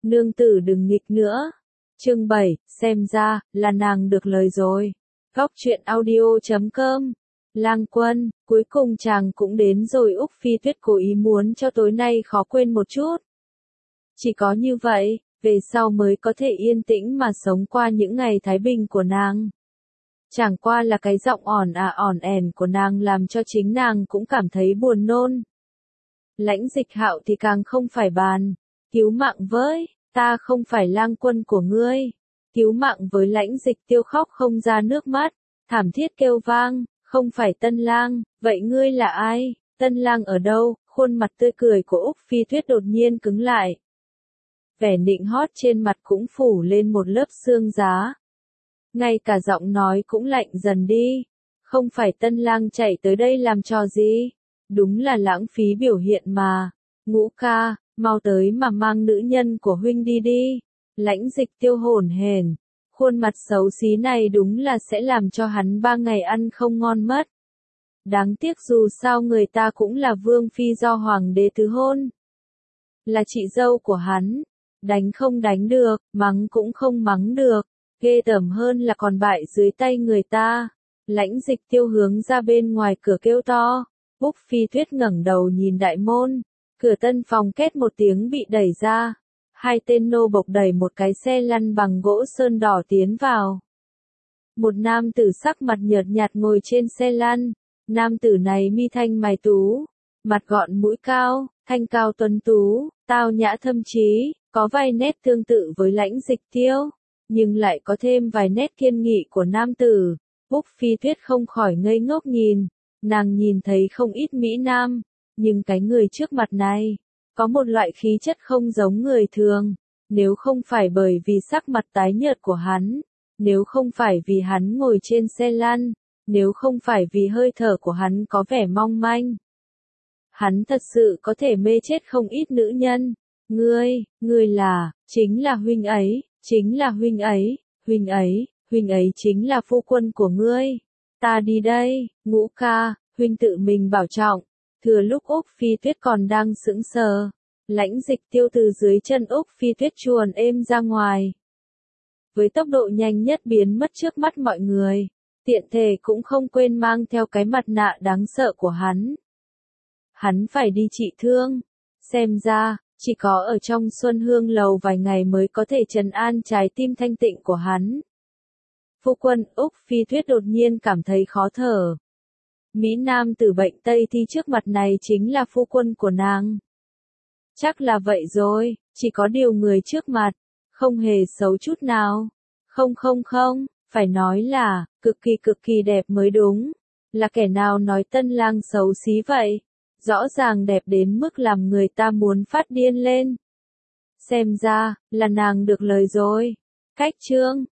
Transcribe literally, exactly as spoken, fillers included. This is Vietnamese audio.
Nương tử đừng nghịch nữa. Chương bảy, xem ra, là nàng được lời rồi. Góc truyện audio chấm com. Lang Quân, cuối cùng chàng cũng đến rồi. Úc Phi Tuyết cố ý muốn cho tối nay khó quên một chút. Chỉ có như vậy, về sau mới có thể yên tĩnh mà sống qua những ngày thái bình của nàng. Chẳng qua là cái giọng ỏn à ỏn ẻn của nàng làm cho chính nàng cũng cảm thấy buồn nôn. Lãnh Dịch Hạo thì càng không phải bàn. Cứu mạng với, ta không phải Lang Quân của ngươi. Cứu mạng với. Lãnh Dịch Tiêu khóc không ra nước mắt, thảm thiết kêu vang, không phải Tân Lang, vậy ngươi là ai? Tân Lang ở đâu? Khuôn mặt tươi cười của Úc Phi Tuyết đột nhiên cứng lại. Vẻ nịnh hót trên mặt cũng phủ lên một lớp sương giá. Ngay cả giọng nói cũng lạnh dần đi. Không phải Tân Lang chạy tới đây làm trò gì? Đúng là lãng phí biểu hiện mà. Ngũ ca, mau tới mà mang nữ nhân của huynh đi đi. Lãnh Dịch Tiêu hổn hển, khuôn mặt xấu xí này đúng là sẽ làm cho hắn ba ngày ăn không ngon mất. Đáng tiếc dù sao người ta cũng là vương phi do hoàng đế thứ hôn. Là chị dâu của hắn, đánh không đánh được, mắng cũng không mắng được, ghê tởm hơn là còn bại dưới tay người ta. Lãnh Dịch Tiêu hướng ra bên ngoài cửa kêu to. Úc Phi Tuyết ngẩng đầu nhìn đại môn, cửa tân phòng két một tiếng bị đẩy ra. Hai tên nô bộc đẩy một cái xe lăn bằng gỗ sơn đỏ tiến vào. Một nam tử sắc mặt nhợt nhạt ngồi trên xe lăn. Nam tử này mi thanh mày tú, mặt gọn mũi cao, thanh cao tuấn tú, tao nhã thâm trí, có vài nét tương tự với Lãnh Dịch Tiêu, nhưng lại có thêm vài nét kiên nghị của nam tử. Úc Phi Tuyết không khỏi ngây ngốc nhìn, nàng nhìn thấy không ít mỹ nam, nhưng cái người trước mặt này có một loại khí chất không giống người thường. Nếu không phải bởi vì sắc mặt tái nhợt của hắn, nếu không phải vì hắn ngồi trên xe lăn, nếu không phải vì hơi thở của hắn có vẻ mong manh, hắn thật sự có thể mê chết không ít nữ nhân. Ngươi, ngươi là, chính là huynh ấy, chính là huynh ấy, huynh ấy, huynh ấy chính là phu quân của ngươi. Ta đi đây, Ngũ ca, huynh tự mình bảo trọng. Thừa lúc Úc Phi Tuyết còn đang sững sờ, Lãnh Dịch Tiêu từ dưới chân Úc Phi Tuyết chuồn êm ra ngoài. Với tốc độ nhanh nhất biến mất trước mắt mọi người, tiện thể cũng không quên mang theo cái mặt nạ đáng sợ của hắn. Hắn phải đi trị thương, xem ra, chỉ có ở trong Xuân Hương Lầu vài ngày mới có thể trấn an trái tim thanh tịnh của hắn. Phu quân. Úc Phi Tuyết đột nhiên cảm thấy khó thở. Mỹ nam tử bệnh Tây Thi trước mặt này chính là phu quân của nàng. Chắc là vậy rồi, chỉ có điều người trước mặt không hề xấu chút nào. Không không không, phải nói là cực kỳ cực kỳ đẹp mới đúng. Là kẻ nào nói Tân Lang xấu xí vậy? Rõ ràng đẹp đến mức làm người ta muốn phát điên lên. Xem ra là nàng được lời rồi. Cách chương